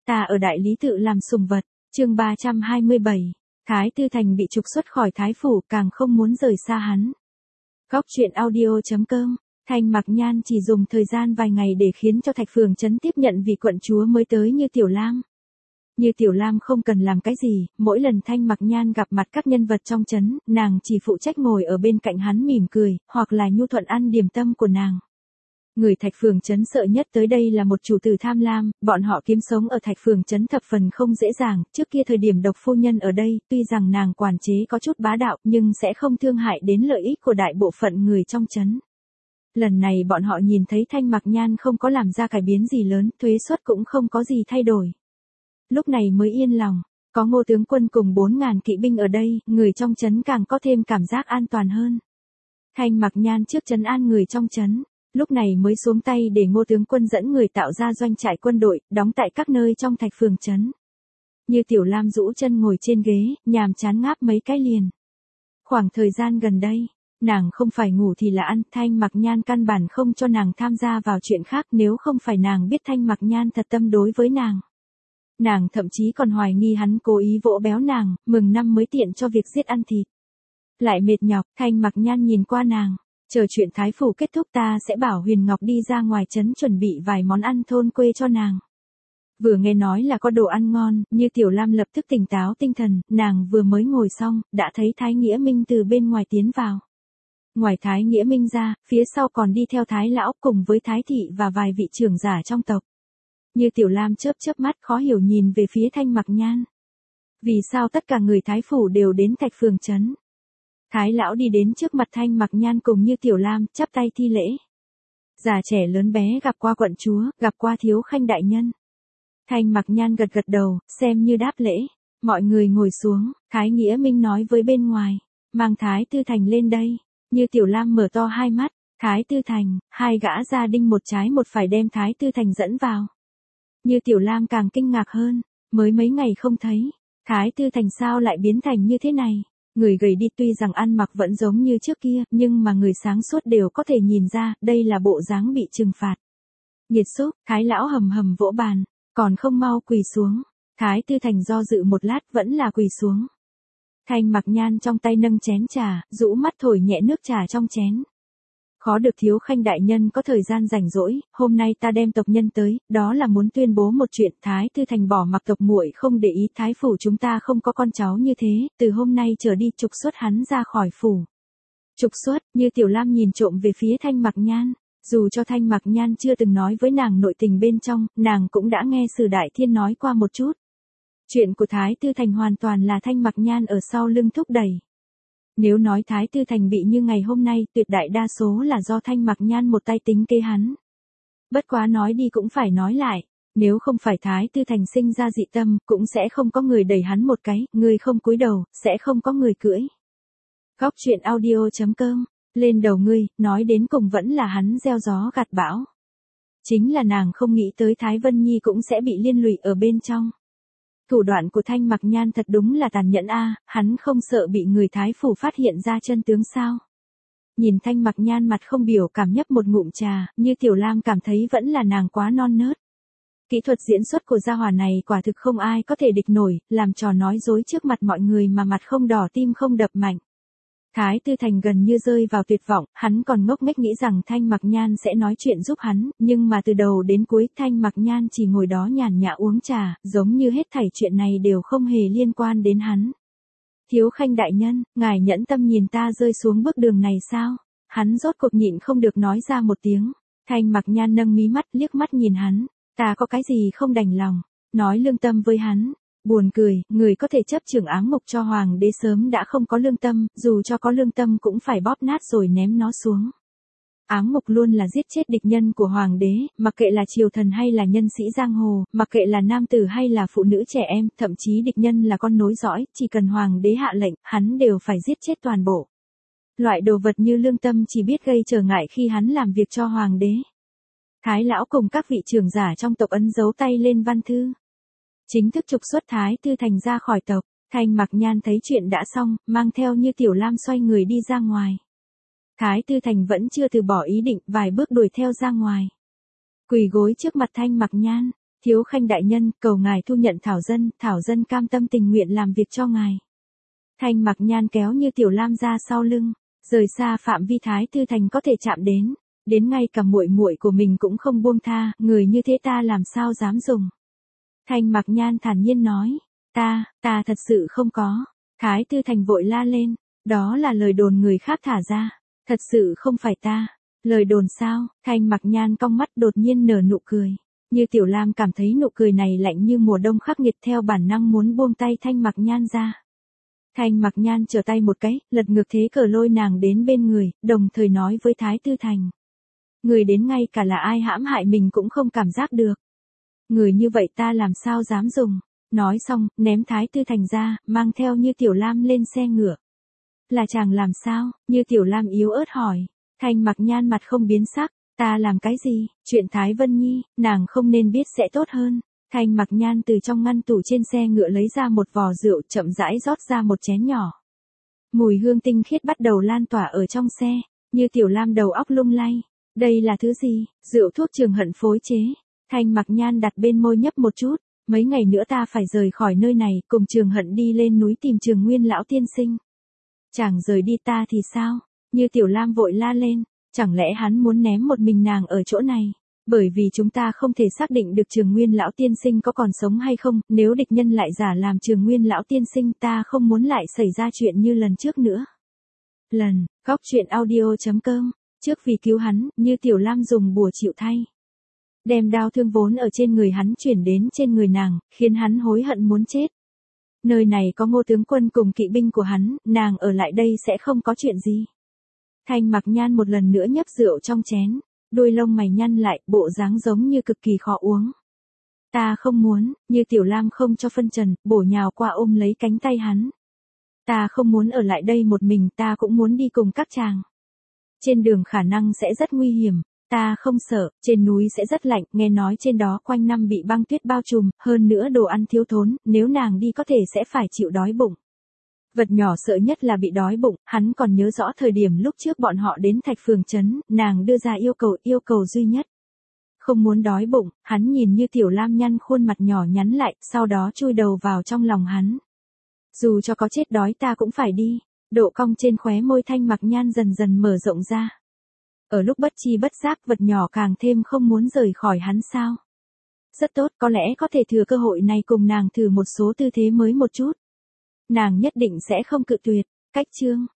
ta ở đại lý tự làm sùng vật, chương 327, Thái Tư Thành bị trục xuất khỏi Thái Phủ càng không muốn rời xa hắn. Góc truyện audio.com, Thanh Mặc Nhan chỉ dùng thời gian vài ngày để khiến cho Thạch Phường Trấn tiếp nhận vị quận chúa mới tới Như Tiểu Lam. Như Tiểu Lam không cần làm cái gì, mỗi lần Thanh Mặc Nhan gặp mặt các nhân vật trong trấn, nàng chỉ phụ trách ngồi ở bên cạnh hắn mỉm cười, hoặc là nhu thuận ăn điểm tâm của nàng. Người Thạch Phường Trấn sợ nhất tới đây là một chủ tử tham lam, bọn họ kiếm sống ở Thạch Phường Trấn thập phần không dễ dàng, trước kia thời điểm Độc phu nhân ở đây, tuy rằng nàng quản chế có chút bá đạo, nhưng sẽ không thương hại đến lợi ích của đại bộ phận người trong trấn. Lần này bọn họ nhìn thấy Thanh Mặc Nhan không có làm ra cải biến gì lớn, thuế suất cũng không có gì thay đổi. Lúc này mới yên lòng, có Ngô tướng quân cùng 4.000 kỵ binh ở đây, người trong trấn càng có thêm cảm giác an toàn hơn. Thanh Mặc Nhan trước trấn an người trong trấn, lúc này mới xuống tay để Ngô tướng quân dẫn người tạo ra doanh trại quân đội, đóng tại các nơi trong Thạch Phường Trấn. Như Tiểu Lam rũ chân ngồi trên ghế, nhàm chán ngáp mấy cái liền. Khoảng thời gian gần đây, nàng không phải ngủ thì là ăn, Thanh Mặc Nhan căn bản không cho nàng tham gia vào chuyện khác, nếu không phải nàng biết Thanh Mặc Nhan thật tâm đối với nàng. Nàng thậm chí còn hoài nghi hắn cố ý vỗ béo nàng, mừng năm mới tiện cho việc giết ăn thịt. Lại mệt nhọc, Thanh Mặc Nhan nhìn qua nàng, chờ chuyện Thái Phủ kết thúc ta sẽ bảo Huyền Ngọc đi ra ngoài trấn chuẩn bị vài món ăn thôn quê cho nàng. Vừa nghe nói là có đồ ăn ngon, Như Tiểu Lam lập tức tỉnh táo tinh thần, nàng vừa mới ngồi xong, đã thấy Thái Nghĩa Minh từ bên ngoài tiến vào. Ngoài Thái Nghĩa Minh ra, phía sau còn đi theo Thái Lão cùng với Thái Thị và vài vị trưởng giả trong tộc. Như Tiểu Lam chớp chớp mắt khó hiểu nhìn về phía Thanh Mặc Nhan. Vì sao tất cả người Thái Phủ đều đến Thạch Phường Trấn? Thái Lão đi đến trước mặt Thanh Mặc Nhan cùng Như Tiểu Lam, chắp tay thi lễ. Già trẻ lớn bé gặp qua quận chúa, gặp qua thiếu khanh đại nhân. Thanh Mặc Nhan gật gật đầu, xem như đáp lễ. Mọi người ngồi xuống, Thái Nghĩa Minh nói với bên ngoài, mang Thái Tư Thành lên đây. Như Tiểu Lam mở to hai mắt, Thái Tư Thành, hai gã gia đinh một trái một phải đem Thái Tư Thành dẫn vào. Như Tiểu Lam càng kinh ngạc hơn, mới mấy ngày không thấy, Thái Tư Thành sao lại biến thành như thế này? Người gầy đi tuy rằng ăn mặc vẫn giống như trước kia, nhưng mà người sáng suốt đều có thể nhìn ra, đây là bộ dáng bị trừng phạt. Nghiệt xúc, Thái Lão hầm hầm vỗ bàn, còn không mau quỳ xuống. Thái Tư Thành do dự một lát vẫn là quỳ xuống. Thanh Mặc Nhan trong tay nâng chén trà, rũ mắt thổi nhẹ nước trà trong chén. Khó được thiếu khanh đại nhân có thời gian rảnh rỗi, hôm nay ta đem tộc nhân tới, đó là muốn tuyên bố một chuyện. Thái Tư Thành bỏ mặc tộc muội không để ý, Thái Phủ chúng ta không có con cháu như thế, từ hôm nay trở đi trục xuất hắn ra khỏi phủ. Trục xuất, Như Tiểu Lam nhìn trộm về phía Thanh Mặc Nhan, dù cho Thanh Mặc Nhan chưa từng nói với nàng nội tình bên trong, nàng cũng đã nghe Sử Đại Thiên nói qua một chút. Chuyện của Thái Tư Thành hoàn toàn là Thanh Mặc Nhan ở sau lưng thúc đẩy. Nếu nói Thái Tư Thành bị như ngày hôm nay, tuyệt đại đa số là do Thanh Mặc Nhan một tay tính kế hắn. Bất quá nói đi cũng phải nói lại, nếu không phải Thái Tư Thành sinh ra dị tâm, cũng sẽ không có người đẩy hắn một cái, người không cúi đầu, sẽ không có người cưỡi. Góc truyện audio.com, lên đầu ngươi, nói đến cùng vẫn là hắn gieo gió gặt bão. Chính là nàng không nghĩ tới Thái Vân Nhi cũng sẽ bị liên lụy ở bên trong. Thủ đoạn của Thanh Mặc Nhan thật đúng là tàn nhẫn a, hắn không sợ bị người Thái Phủ phát hiện ra chân tướng sao? Nhìn Thanh Mặc Nhan mặt không biểu cảm nhấp một ngụm trà, Như Tiểu Lam cảm thấy vẫn là nàng quá non nớt. Kỹ thuật diễn xuất của gia hỏa này quả thực không ai có thể địch nổi, làm trò nói dối trước mặt mọi người mà mặt không đỏ tim không đập mạnh. Thái Tư Thành gần như rơi vào tuyệt vọng, hắn còn ngốc nghếch nghĩ rằng Thanh Mặc Nhan sẽ nói chuyện giúp hắn, nhưng mà từ đầu đến cuối Thanh Mặc Nhan chỉ ngồi đó nhàn nhã uống trà, giống như hết thảy chuyện này đều không hề liên quan đến hắn. Thiếu khanh đại nhân, ngài nhẫn tâm nhìn ta rơi xuống bước đường này sao? Hắn rốt cuộc nhịn không được nói ra một tiếng. Thanh Mặc Nhan nâng mí mắt liếc mắt nhìn hắn, ta có cái gì không đành lòng, nói lương tâm với hắn. Buồn cười, người có thể chấp trưởng áng mục cho hoàng đế sớm đã không có lương tâm, dù cho có lương tâm cũng phải bóp nát rồi ném nó xuống. Áng mục luôn là giết chết địch nhân của hoàng đế, mặc kệ là triều thần hay là nhân sĩ giang hồ, mặc kệ là nam tử hay là phụ nữ trẻ em, thậm chí địch nhân là con nối dõi, chỉ cần hoàng đế hạ lệnh, hắn đều phải giết chết toàn bộ. Loại đồ vật như lương tâm chỉ biết gây trở ngại khi hắn làm việc cho hoàng đế. Thái Lão cùng các vị trưởng giả trong tộc ấn dấu tay lên văn thư. Chính thức trục xuất Thái Tư Thành ra khỏi tộc. Thanh Mặc Nhan thấy chuyện đã xong, mang theo Như Tiểu Lam xoay người đi ra ngoài. Thái Tư Thành vẫn chưa từ bỏ ý định, vài bước đuổi theo ra ngoài. Quỳ gối trước mặt Thanh Mặc Nhan, Thiếu Khanh đại nhân, cầu ngài thu nhận Thảo dân cam tâm tình nguyện làm việc cho ngài. Thanh Mặc Nhan kéo Như Tiểu Lam ra sau lưng, rời xa phạm vi Thái Tư Thành có thể chạm đến ngay cả muội muội của mình cũng không buông tha, người như thế ta làm sao dám dùng. Thanh Mặc Nhan thản nhiên nói, ta thật sự không có. Thái Tư Thành vội la lên, đó là lời đồn người khác thả ra, thật sự không phải ta. Lời đồn sao? Thanh Mặc Nhan cong mắt đột nhiên nở nụ cười. Như Tiểu Lam cảm thấy nụ cười này lạnh như mùa đông khắc nghiệt, theo bản năng muốn buông tay Thanh Mặc Nhan ra. Thanh Mặc Nhan trở tay một cái, lật ngược thế cờ lôi nàng đến bên người, đồng thời nói với Thái Tư Thành. Người đến ngay cả là ai hãm hại mình cũng không cảm giác được. Người như vậy ta làm sao dám dùng. Nói xong, ném Thái Tư Thành ra, mang theo Như Tiểu Lam lên xe ngựa. Là chàng làm sao? Như Tiểu Lam yếu ớt hỏi. Thanh Mặc Nhan mặt không biến sắc, ta làm cái gì? Chuyện Thái Vân Nhi, nàng không nên biết sẽ tốt hơn. Thanh Mặc Nhan từ trong ngăn tủ trên xe ngựa lấy ra một vò rượu, chậm rãi rót ra một chén nhỏ. Mùi hương tinh khiết bắt đầu lan tỏa ở trong xe, Như Tiểu Lam đầu óc lung lay. Đây là thứ gì? Rượu thuốc Trường Hận phối chế. Thanh Mặc Nhan đặt bên môi nhấp một chút. Mấy ngày nữa ta phải rời khỏi nơi này, cùng Trường Hận đi lên núi tìm Trường Nguyên lão tiên sinh. Chàng rời đi ta thì sao? Như Tiểu Lam vội la lên, chẳng lẽ hắn muốn ném một mình nàng ở chỗ này? Bởi vì chúng ta không thể xác định được Trường Nguyên lão tiên sinh có còn sống hay không, nếu địch nhân lại giả làm Trường Nguyên lão tiên sinh, ta không muốn lại xảy ra chuyện như lần trước nữa. Góc truyện audio.com, trước vì cứu hắn, Như Tiểu Lam dùng bùa chịu thay. Đem đau thương vốn ở trên người hắn chuyển đến trên người nàng, khiến hắn hối hận muốn chết. Nơi này có Ngô tướng quân cùng kỵ binh của hắn, nàng ở lại đây sẽ không có chuyện gì. Thanh Mặc Nhan một lần nữa nhấp rượu trong chén, đôi lông mày nhăn lại, bộ dáng giống như cực kỳ khó uống. Ta không muốn. Như Tiểu Lam không cho phân trần, bổ nhào qua ôm lấy cánh tay hắn. Ta không muốn ở lại đây một mình, ta cũng muốn đi cùng các chàng. Trên đường khả năng sẽ rất nguy hiểm. Ta không sợ, trên núi sẽ rất lạnh, nghe nói trên đó quanh năm bị băng tuyết bao trùm, hơn nữa đồ ăn thiếu thốn, nếu nàng đi có thể sẽ phải chịu đói bụng. Vật nhỏ sợ nhất là bị đói bụng, hắn còn nhớ rõ thời điểm lúc trước bọn họ đến Thạch Phường trấn, nàng đưa ra yêu cầu duy nhất. Không muốn đói bụng, hắn nhìn Như Tiểu Lam nhăn khuôn mặt nhỏ nhắn lại, sau đó chui đầu vào trong lòng hắn. Dù cho có chết đói ta cũng phải đi. Độ cong trên khóe môi Thanh Mặc Nhan dần dần mở rộng ra. Ở lúc bất chi bất giác, vật nhỏ càng thêm không muốn rời khỏi hắn sao. Rất tốt, có lẽ có thể thừa cơ hội này cùng nàng thử một số tư thế mới một chút. Nàng nhất định sẽ không cự tuyệt. Cách chương